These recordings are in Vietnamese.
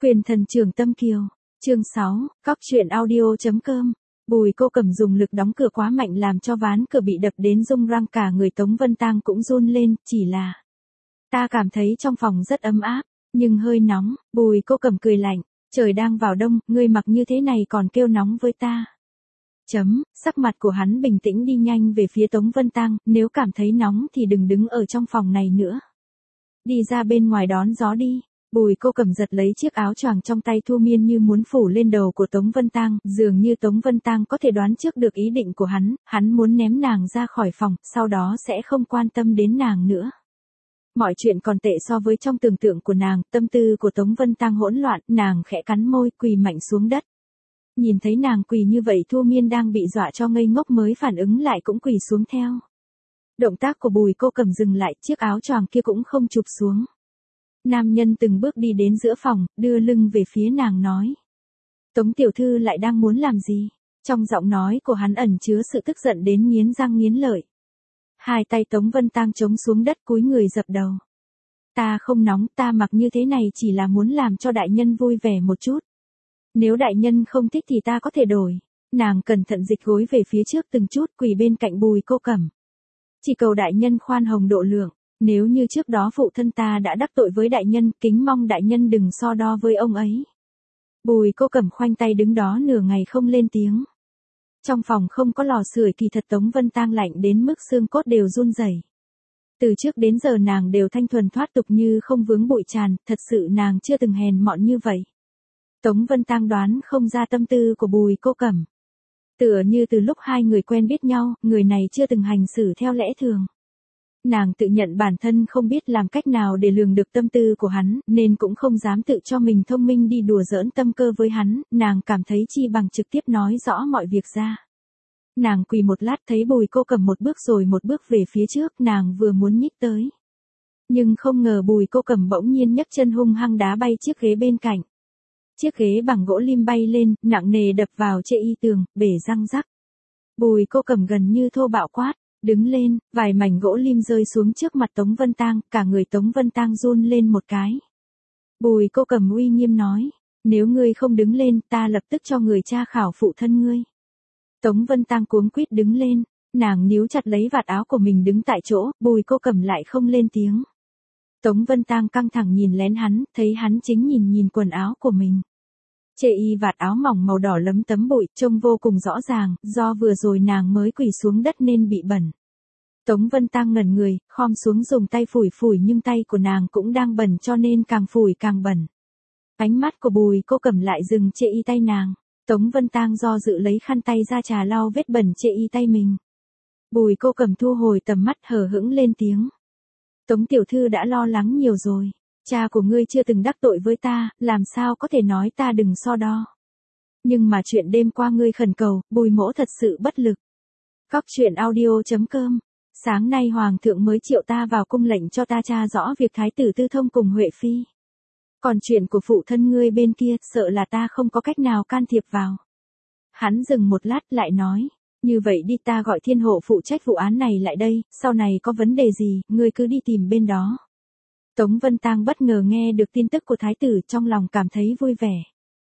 Quyền thần trưởng Tâm Kiều. Chương 6, Cóc truyện audio.com. Bùi Cô Cẩm dùng lực đóng cửa quá mạnh làm cho ván cửa bị đập đến rung răng, cả người Tống Vân Tang cũng run lên, chỉ là ta cảm thấy trong phòng rất ấm áp, nhưng hơi nóng. Bùi Cô Cẩm cười lạnh, trời đang vào đông, ngươi mặc như thế này còn kêu nóng với ta. Sắc mặt của hắn bình tĩnh, đi nhanh về phía Tống Vân Tang, nếu cảm thấy nóng thì đừng đứng ở trong phòng này nữa. Đi ra bên ngoài đón gió đi. Bùi Cô Cẩm giật lấy chiếc áo choàng trong tay Thu Miên như muốn phủ lên đầu của Tống Vân Tang, dường như Tống Vân Tang có thể đoán trước được ý định của hắn muốn ném nàng ra khỏi phòng, sau đó sẽ không quan tâm đến nàng nữa. Mọi chuyện còn tệ so với trong tưởng tượng của nàng, tâm tư của Tống Vân Tang hỗn loạn, nàng khẽ cắn môi, quỳ mạnh xuống đất. Nhìn thấy nàng quỳ như vậy, Thu Miên đang bị dọa cho ngây ngốc mới phản ứng lại cũng quỳ xuống theo. Động tác của Bùi Cô Cẩm dừng lại, chiếc áo choàng kia cũng không chụp xuống. Nam nhân từng bước đi đến giữa phòng, đưa lưng về phía nàng nói. Tống tiểu thư lại đang muốn làm gì? Trong giọng nói của hắn ẩn chứa sự tức giận đến nghiến răng nghiến lợi. Hai tay Tống Vân Tang chống xuống đất, cúi người dập đầu. Ta không nóng, ta mặc như thế này chỉ là muốn làm cho đại nhân vui vẻ một chút. Nếu đại nhân không thích thì ta có thể đổi. Nàng cẩn thận dịch gối về phía trước từng chút, quỳ bên cạnh Bùi Cô Cẩm. Chỉ cầu đại nhân khoan hồng độ lượng. Nếu như trước đó phụ thân ta đã đắc tội với đại nhân, kính mong đại nhân đừng so đo với ông ấy. Bùi Cô Cẩm khoanh tay đứng đó nửa ngày không lên tiếng. Trong phòng không có lò sưởi, kỳ thật Tống Vân Tang lạnh đến mức xương cốt đều run rẩy. Từ trước đến giờ nàng đều thanh thuần thoát tục như không vướng bụi tràn, thật sự nàng chưa từng hèn mọn như vậy. Tống Vân Tang đoán không ra tâm tư của Bùi Cô Cẩm. Tựa như từ lúc hai người quen biết nhau, người này chưa từng hành xử theo lẽ thường. Nàng tự nhận bản thân không biết làm cách nào để lường được tâm tư của hắn, nên cũng không dám tự cho mình thông minh đi đùa giỡn tâm cơ với hắn, nàng cảm thấy chi bằng trực tiếp nói rõ mọi việc ra. Nàng quỳ một lát, thấy Bùi Cô Cẩm một bước rồi một bước về phía trước, nàng vừa muốn nhích tới. Nhưng không ngờ Bùi Cô Cẩm bỗng nhiên nhấc chân hung hăng đá bay chiếc ghế bên cạnh. Chiếc ghế bằng gỗ lim bay lên, nặng nề đập vào chệ y tường, bể răng rắc. Bùi Cô Cẩm gần như thô bạo quát. Đứng lên, vài mảnh gỗ lim rơi xuống trước mặt Tống Vân Tang, cả người Tống Vân Tang run lên một cái. Bùi Cô Cẩm uy nghiêm nói, nếu ngươi không đứng lên, ta lập tức cho người tra khảo phụ thân ngươi. Tống Vân Tang cuống quýt đứng lên, nàng níu chặt lấy vạt áo của mình đứng tại chỗ, Bùi Cô Cẩm lại không lên tiếng. Tống Vân Tang căng thẳng nhìn lén hắn, thấy hắn chính nhìn quần áo của mình. Chệ y vạt áo mỏng màu đỏ lấm tấm bụi, trông vô cùng rõ ràng, do vừa rồi nàng mới quỳ xuống đất nên bị bẩn. Tống Vân Tang ngẩn người, khom xuống dùng tay phủi phủi, nhưng tay của nàng cũng đang bẩn cho nên càng phủi càng bẩn. Ánh mắt của Bùi Cô Cẩm lại dừng chệ y tay nàng. Tống Vân Tang do dự lấy khăn tay ra trà lau vết bẩn chệ y tay mình. Bùi Cô Cẩm thu hồi tầm mắt, hờ hững lên tiếng. Tống tiểu thư đã lo lắng nhiều rồi. Cha của ngươi chưa từng đắc tội với ta, làm sao có thể nói ta đừng so đo. Nhưng mà chuyện đêm qua ngươi khẩn cầu, Bùi mỗ thật sự bất lực. Cóc truyện audio.com. Sáng nay Hoàng thượng mới triệu ta vào cung lệnh cho ta tra rõ việc Thái tử Tư Thông cùng Huệ Phi. Còn chuyện của phụ thân ngươi bên kia, sợ là ta không có cách nào can thiệp vào. Hắn dừng một lát lại nói, như vậy đi, ta gọi Thiên Hộ phụ trách vụ án này lại đây, sau này có vấn đề gì, ngươi cứ đi tìm bên đó. Tống Vân Tang bất ngờ nghe được tin tức của Thái tử, trong lòng cảm thấy vui vẻ.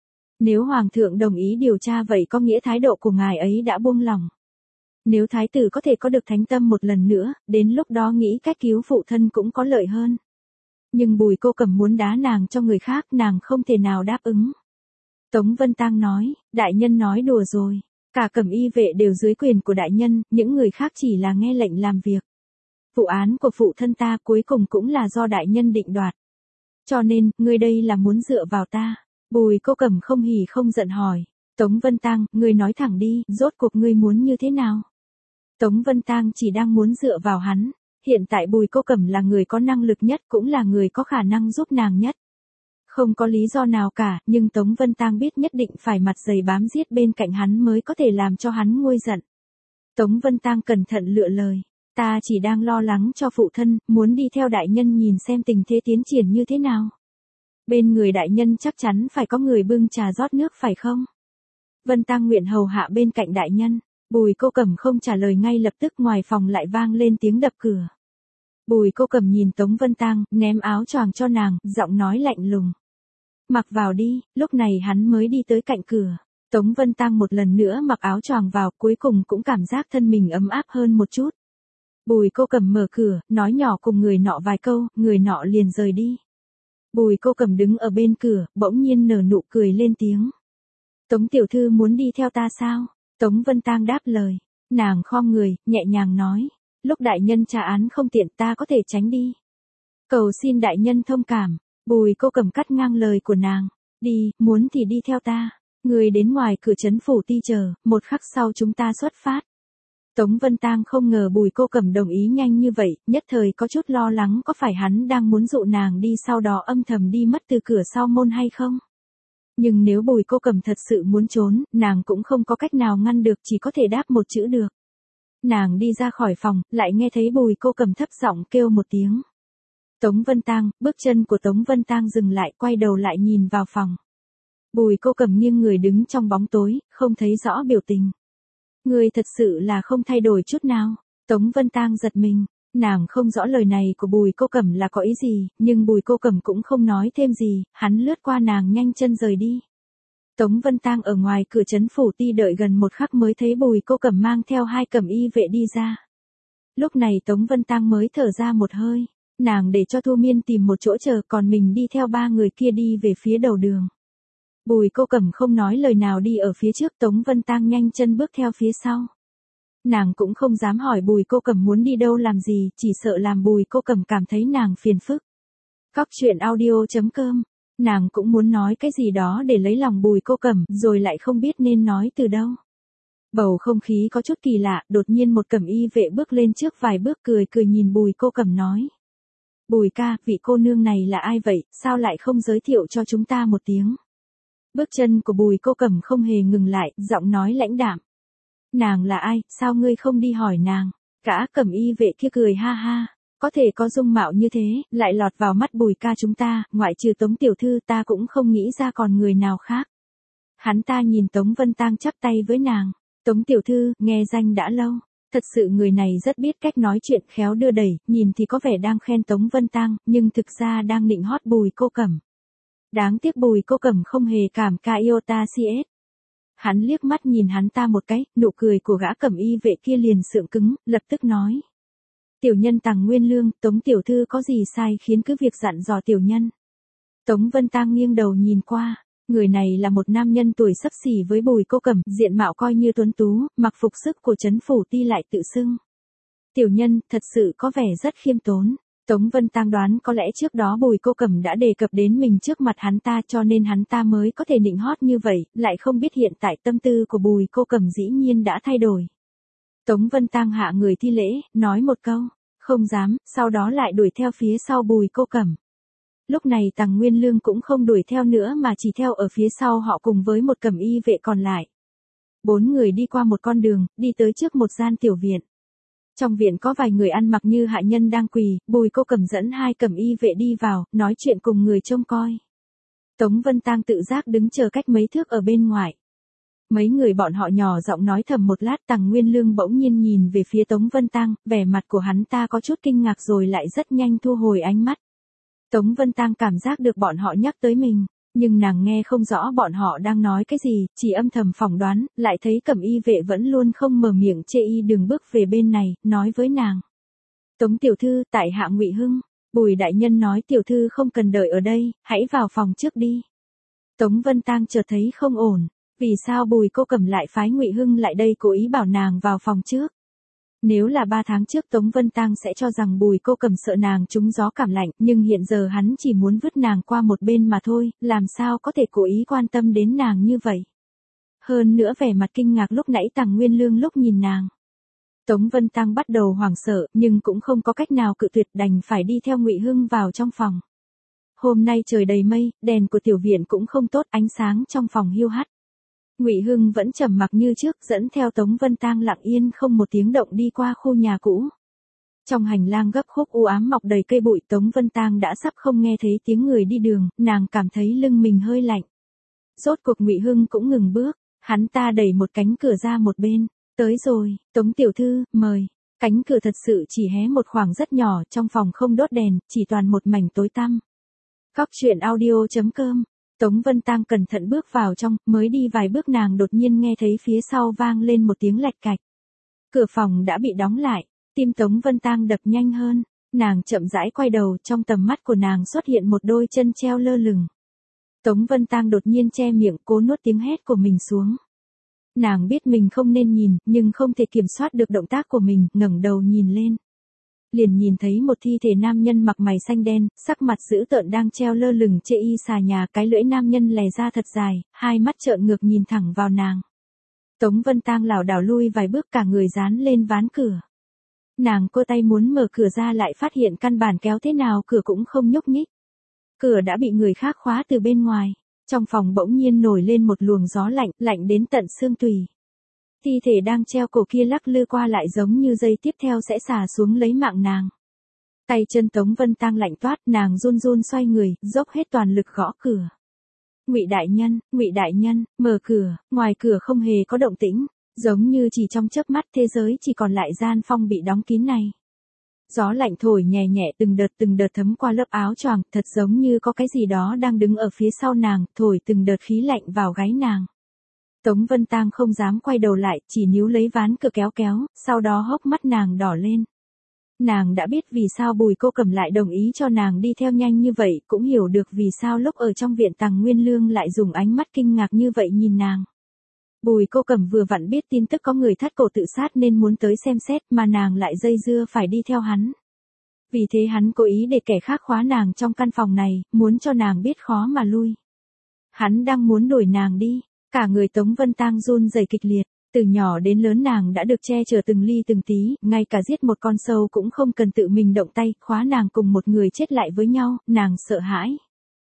Nếu Hoàng thượng đồng ý điều tra vậy có nghĩa thái độ của ngài ấy đã buông lỏng. Nếu Thái tử có thể có được thánh tâm một lần nữa, đến lúc đó nghĩ cách cứu phụ thân cũng có lợi hơn. Nhưng Bùi Cô Cẩm muốn đá nàng cho người khác, nàng không thể nào đáp ứng. Tống Vân Tang nói, đại nhân nói đùa rồi. Cả Cẩm y vệ đều dưới quyền của đại nhân, những người khác chỉ là nghe lệnh làm việc. Vụ án của phụ thân ta cuối cùng cũng là do đại nhân định đoạt. Cho nên, ngươi đây là muốn dựa vào ta. Bùi Cô Cẩm không hỉ không giận hỏi. Tống Vân Tang, ngươi nói thẳng đi, rốt cuộc ngươi muốn như thế nào? Tống Vân Tang chỉ đang muốn dựa vào hắn. Hiện tại Bùi Cô Cẩm là người có năng lực nhất, cũng là người có khả năng giúp nàng nhất. Không có lý do nào cả, nhưng Tống Vân Tang biết nhất định phải mặt dày bám giết bên cạnh hắn mới có thể làm cho hắn nguôi giận. Tống Vân Tang cẩn thận lựa lời. Ta chỉ đang lo lắng cho phụ thân, muốn đi theo đại nhân nhìn xem tình thế tiến triển như thế nào. Bên người đại nhân chắc chắn phải có người bưng trà rót nước phải không? Vân Tang nguyện hầu hạ bên cạnh đại nhân. Bùi Cô Cẩm không trả lời ngay lập tức, ngoài phòng lại vang lên tiếng đập cửa. Bùi Cô Cẩm nhìn Tống Vân Tang, ném áo choàng cho nàng, giọng nói lạnh lùng. Mặc vào đi, lúc này hắn mới đi tới cạnh cửa. Tống Vân Tăng một lần nữa mặc áo choàng vào, cuối cùng cũng cảm giác thân mình ấm áp hơn một chút. Bùi Cô Cẩm mở cửa, nói nhỏ cùng người nọ vài câu, người nọ liền rời đi. Bùi Cô Cẩm đứng ở bên cửa, bỗng nhiên nở nụ cười lên tiếng. Tống tiểu thư muốn đi theo ta sao? Tống Vân Tăng đáp lời. Nàng khom người, nhẹ nhàng nói. Lúc đại nhân tra án không tiện ta có thể tránh đi. Cầu xin đại nhân thông cảm. Bùi Cô Cẩm cắt ngang lời của nàng. Đi, muốn thì đi theo ta. Người đến ngoài cửa trấn phủ ti chờ, một khắc sau chúng ta xuất phát. Tống Vân Tăng không ngờ Bùi Cô Cẩm đồng ý nhanh như vậy, nhất thời có chút lo lắng có phải hắn đang muốn dụ nàng đi sau đó âm thầm đi mất từ cửa sau môn hay không. Nhưng nếu Bùi Cô Cẩm thật sự muốn trốn, nàng cũng không có cách nào ngăn được, chỉ có thể đáp một chữ được. Nàng đi ra khỏi phòng, lại nghe thấy Bùi Cô Cẩm thấp giọng kêu một tiếng. Tống Vân Tăng, bước chân của Tống Vân Tăng dừng lại, quay đầu lại nhìn vào phòng. Bùi Cô Cẩm nghiêng người đứng trong bóng tối, không thấy rõ biểu tình. Người thật sự là không thay đổi chút nào. Tống Vân Tăng giật mình, nàng không rõ lời này của Bùi Cô Cẩm là có ý gì, nhưng Bùi Cô Cẩm cũng không nói thêm gì, hắn lướt qua nàng nhanh chân rời đi. Tống Vân Tăng ở ngoài cửa trấn phủ ti đợi gần một khắc mới thấy Bùi Cô Cẩm mang theo 2 cẩm y vệ đi ra. Lúc này Tống Vân Tăng mới thở ra một hơi, nàng để cho Thu Miên tìm một chỗ chờ, còn mình đi theo 3 người kia đi về phía đầu đường. Bùi Cô Cẩm không nói lời nào đi ở phía trước, Tống Vân Tăng nhanh chân bước theo phía sau. Nàng cũng không dám hỏi Bùi Cô Cẩm muốn đi đâu làm gì, chỉ sợ làm Bùi Cô Cẩm cảm thấy nàng phiền phức. Cóc truyện audio.com. Nàng cũng muốn nói cái gì đó để lấy lòng Bùi Cô Cẩm, rồi lại không biết nên nói từ đâu. Bầu không khí có chút kỳ lạ, đột nhiên một cẩm y vệ bước lên trước vài bước, cười cười nhìn Bùi Cô Cẩm nói. Bùi ca, vị cô nương này là ai vậy, sao lại không giới thiệu cho chúng ta một tiếng? Bước chân của Bùi Cô Cẩm không hề ngừng lại, giọng nói lãnh đạm. Nàng là ai, sao ngươi không đi hỏi nàng? Cả cẩm y vệ kia cười ha ha. Có thể có dung mạo như thế, lại lọt vào mắt Bùi ca chúng ta, ngoại trừ Tống tiểu thư ta cũng không nghĩ ra còn người nào khác. Hắn ta nhìn Tống Vân Tăng chắp tay với nàng. Tống tiểu thư, nghe danh đã lâu. Thật sự người này rất biết cách nói chuyện, khéo đưa đẩy, nhìn thì có vẻ đang khen Tống Vân Tăng, nhưng thực ra đang nịnh hót Bùi Cô Cẩm. Đáng tiếc Bùi Cô Cẩm không hề cảm ca iota cs. Hắn liếc mắt nhìn hắn ta một cái, nụ cười của gã cẩm y vệ kia liền sượng cứng, lập tức nói. Tiểu nhân Tằng Nguyên Lương, Tống tiểu thư có gì sai khiến cứ việc dặn dò tiểu nhân. Tống Vân Tăng nghiêng đầu nhìn qua, người này là một nam nhân tuổi xấp xỉ với Bùi Cô Cẩm, diện mạo coi như tuấn tú, mặc phục sức của trấn phủ ti lại tự xưng. Tiểu nhân, thật sự có vẻ rất khiêm tốn. Tống Vân Tăng đoán có lẽ trước đó Bùi Cô Cẩm đã đề cập đến mình trước mặt hắn ta cho nên hắn ta mới có thể nịnh hót như vậy, lại không biết hiện tại tâm tư của Bùi Cô Cẩm dĩ nhiên đã thay đổi. Tống Vân Tăng hạ người thi lễ, nói một câu, không dám, sau đó lại đuổi theo phía sau Bùi Cô Cẩm. Lúc này Tằng Nguyên Lương cũng không đuổi theo nữa mà chỉ theo ở phía sau họ cùng với một cẩm y vệ còn lại. 4 người đi qua một con đường, đi tới trước một gian tiểu viện. Trong viện có vài người ăn mặc như hạ nhân đang quỳ, Bùi Cô Cẩm dẫn 2 cẩm y vệ đi vào, nói chuyện cùng người trông coi. Tống Vân Tăng tự giác đứng chờ cách mấy thước ở bên ngoài. Mấy người bọn họ nhỏ giọng nói thầm một lát, Tằng Nguyên Lương bỗng nhiên nhìn về phía Tống Vân Tăng, vẻ mặt của hắn ta có chút kinh ngạc rồi lại rất nhanh thu hồi ánh mắt. Tống Vân Tăng cảm giác được bọn họ nhắc tới mình, nhưng nàng nghe không rõ bọn họ đang nói cái gì, chỉ âm thầm phỏng đoán, lại thấy cẩm y vệ vẫn luôn không mở miệng chê y đừng bước về bên này, nói với nàng. Tống tiểu thư, tại hạ Ngụy Hưng, Bùi đại nhân nói tiểu thư không cần đợi ở đây, hãy vào phòng trước đi. Tống Vân Tăng chợt thấy không ổn, vì sao Bùi Cô Cẩm lại phái Ngụy Hưng lại đây cố ý bảo nàng vào phòng trước? Nếu là 3 tháng trước Tống Vân Tăng sẽ cho rằng Bùi Cô Cẩm sợ nàng trúng gió cảm lạnh, nhưng hiện giờ hắn chỉ muốn vứt nàng qua một bên mà thôi, làm sao có thể cố ý quan tâm đến nàng như vậy. Hơn nữa vẻ mặt kinh ngạc lúc nãy Tằng Nguyên Lương lúc nhìn nàng. Tống Vân Tăng bắt đầu hoảng sợ, nhưng cũng không có cách nào cự tuyệt, đành phải đi theo Ngụy Hưng vào trong phòng. Hôm nay trời đầy mây, đèn của tiểu viện cũng không tốt, ánh sáng trong phòng hiu hắt. Ngụy Hưng vẫn trầm mặc như trước, dẫn theo Tống Vân Tăng lặng yên không một tiếng động đi qua khu nhà cũ. Trong hành lang gấp khúc u ám mọc đầy cây bụi, Tống Vân Tăng đã sắp không nghe thấy tiếng người đi đường, nàng cảm thấy lưng mình hơi lạnh. Rốt cuộc Ngụy Hưng cũng ngừng bước, hắn ta đẩy một cánh cửa ra một bên. Tới rồi, Tống tiểu thư, mời. Cánh cửa thật sự chỉ hé một khoảng rất nhỏ, trong phòng không đốt đèn, chỉ toàn một mảnh tối tăm. Cóc truyện audio.com Tống Vân Tang cẩn thận bước vào trong, mới đi vài bước nàng đột nhiên nghe thấy phía sau vang lên một tiếng lạch cạch. Cửa phòng đã bị đóng lại, tim Tống Vân Tang đập nhanh hơn, nàng chậm rãi quay đầu, trong tầm mắt của nàng xuất hiện một đôi chân treo lơ lửng. Tống Vân Tang đột nhiên che miệng cố nuốt tiếng hét của mình xuống. Nàng biết mình không nên nhìn, nhưng không thể kiểm soát được động tác của mình, ngẩng đầu nhìn lên. Liền nhìn thấy một thi thể nam nhân mặc mày xanh đen, sắc mặt dữ tợn đang treo lơ lửng trên y xà nhà, cái lưỡi nam nhân lè ra thật dài, hai mắt trợn ngược nhìn thẳng vào nàng. Tống Vân Tang lảo đảo lui vài bước, cả người dán lên ván cửa. Nàng cô tay muốn mở cửa ra lại phát hiện căn bản kéo thế nào cửa cũng không nhúc nhích. Cửa đã bị người khác khóa từ bên ngoài. Trong phòng bỗng nhiên nổi lên một luồng gió lạnh, lạnh đến tận xương tủy. Thi thể đang treo cổ kia lắc lư qua lại giống như dây tiếp theo sẽ xả xuống lấy mạng nàng. Tay chân Tống Vân Tang lạnh toát, nàng run run xoay người, dốc hết toàn lực gõ cửa. Ngụy đại nhân, mở cửa. Ngoài cửa không hề có động tĩnh, giống như chỉ trong chớp mắt thế giới chỉ còn lại gian phòng bị đóng kín này. Gió lạnh thổi nhẹ nhẹ từng đợt thấm qua lớp áo choàng, thật giống như có cái gì đó đang đứng ở phía sau nàng, thổi từng đợt khí lạnh vào gáy nàng. Tống Vân Tang không dám quay đầu lại, chỉ níu lấy ván cửa kéo, sau đó hốc mắt nàng đỏ lên. Nàng đã biết vì sao Bùi Cô Cẩm lại đồng ý cho nàng đi theo nhanh như vậy, cũng hiểu được vì sao lúc ở trong viện Tằng Nguyên Lương lại dùng ánh mắt kinh ngạc như vậy nhìn nàng. Bùi Cô Cẩm vừa vặn biết tin tức có người thắt cổ tự sát nên muốn tới xem xét, mà nàng lại dây dưa phải đi theo hắn. Vì thế hắn cố ý để kẻ khác khóa nàng trong căn phòng này, muốn cho nàng biết khó mà lui. Hắn đang muốn đuổi nàng đi, cả người Tống Vân Tang run rẩy kịch liệt, từ nhỏ đến lớn nàng đã được che chở từng ly từng tí, ngay cả giết một con sâu cũng không cần tự mình động tay, khóa nàng cùng một người chết lại với nhau, nàng sợ hãi.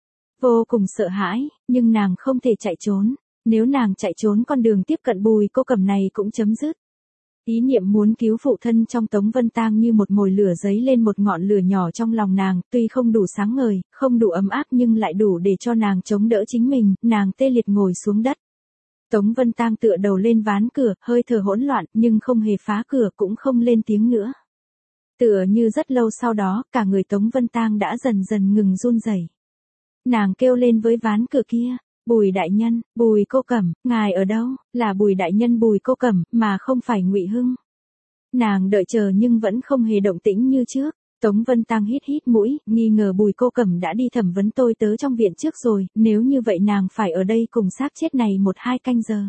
Vô cùng sợ hãi, nhưng nàng không thể chạy trốn. Nếu nàng chạy trốn con đường tiếp cận Bùi Cô Cẩm này cũng chấm dứt. Ý niệm muốn cứu phụ thân trong Tống Vân Tang như một mồi lửa giấy lên một ngọn lửa nhỏ trong lòng nàng, tuy không đủ sáng ngời, không đủ ấm áp nhưng lại đủ để cho nàng chống đỡ chính mình, nàng tê liệt ngồi xuống đất. Tống Vân Tang tựa đầu lên ván cửa, hơi thở hỗn loạn, nhưng không hề phá cửa cũng không lên tiếng nữa. Tựa như rất lâu sau đó, cả người Tống Vân Tang đã dần dần ngừng run rẩy. Nàng kêu lên với ván cửa kia. Bùi đại nhân, Bùi Cô Cẩm, ngài ở đâu? Là Bùi đại nhân Bùi Cô Cẩm, mà không phải Ngụy Hưng. Nàng đợi chờ nhưng vẫn không hề động tĩnh như trước. Tống Vân Tang hít hít mũi, nghi ngờ Bùi Cô Cẩm đã đi thẩm vấn tôi tớ trong viện trước rồi, nếu như vậy nàng phải ở đây cùng xác chết này 1-2 canh giờ.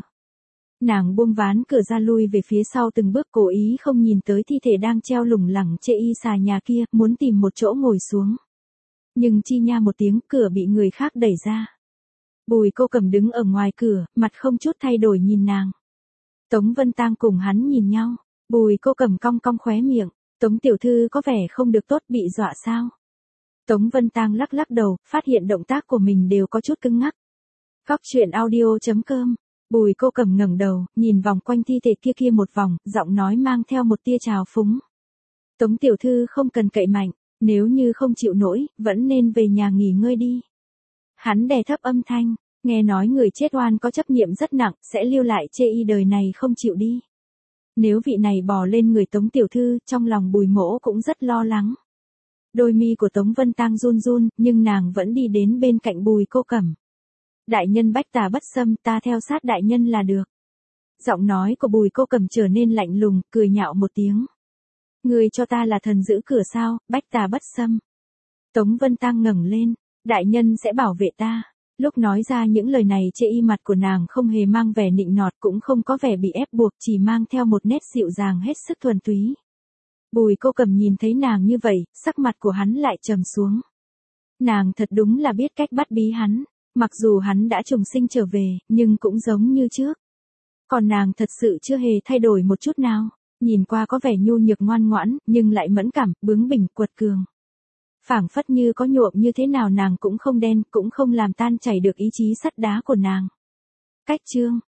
Nàng buông ván cửa ra lui về phía sau từng bước, cố ý không nhìn tới thi thể đang treo lủng lẳng trên y xà nhà kia, muốn tìm một chỗ ngồi xuống. Nhưng chi nha một tiếng, cửa bị người khác đẩy ra. Bùi Cô Cẩm đứng ở ngoài cửa, mặt không chút thay đổi nhìn nàng. Tống Vân Tang cùng hắn nhìn nhau, Bùi Cô Cẩm cong cong khóe miệng, Tống tiểu thư có vẻ không được tốt, bị dọa sao? Tống Vân Tang lắc lắc đầu, phát hiện động tác của mình đều có chút cứng ngắc. Cóc truyện audio.com. Bùi Cô Cẩm ngẩng đầu, nhìn vòng quanh thi thể kia một vòng, giọng nói mang theo một tia trào phúng. Tống tiểu thư không cần cậy mạnh, nếu như không chịu nổi, vẫn nên về nhà nghỉ ngơi đi. Hắn đè thấp âm thanh, nghe nói người chết oan có chấp niệm rất nặng, sẽ lưu lại chê y đời này không chịu đi. Nếu vị này bò lên người Tống tiểu thư, trong lòng Bùi mỗ cũng rất lo lắng. Đôi mi của Tống Vân Tang run run, nhưng nàng vẫn đi đến bên cạnh Bùi Cô Cẩm. Đại nhân bách tà bất xâm, ta theo sát đại nhân là được. Giọng nói của Bùi Cô Cẩm trở nên lạnh lùng, cười nhạo một tiếng. Người cho ta là thần giữ cửa sao, bách tà bất xâm. Tống Vân Tang ngẩng lên, đại nhân sẽ bảo vệ ta. Lúc nói ra những lời này chê y mặt của nàng không hề mang vẻ nịnh nọt, cũng không có vẻ bị ép buộc, chỉ mang theo một nét dịu dàng hết sức thuần túy. Bùi Cô Cẩm nhìn thấy nàng như vậy, sắc mặt của hắn lại trầm xuống. Nàng thật đúng là biết cách bắt bí hắn, mặc dù hắn đã trùng sinh trở về, nhưng cũng giống như trước. Còn nàng thật sự chưa hề thay đổi một chút nào, nhìn qua có vẻ nhu nhược ngoan ngoãn, nhưng lại mẫn cảm, bướng bỉnh, quật cường. Phảng phất như có nhuộm như thế nào nàng cũng không đen, cũng không làm tan chảy được ý chí sắt đá của nàng. Cách chương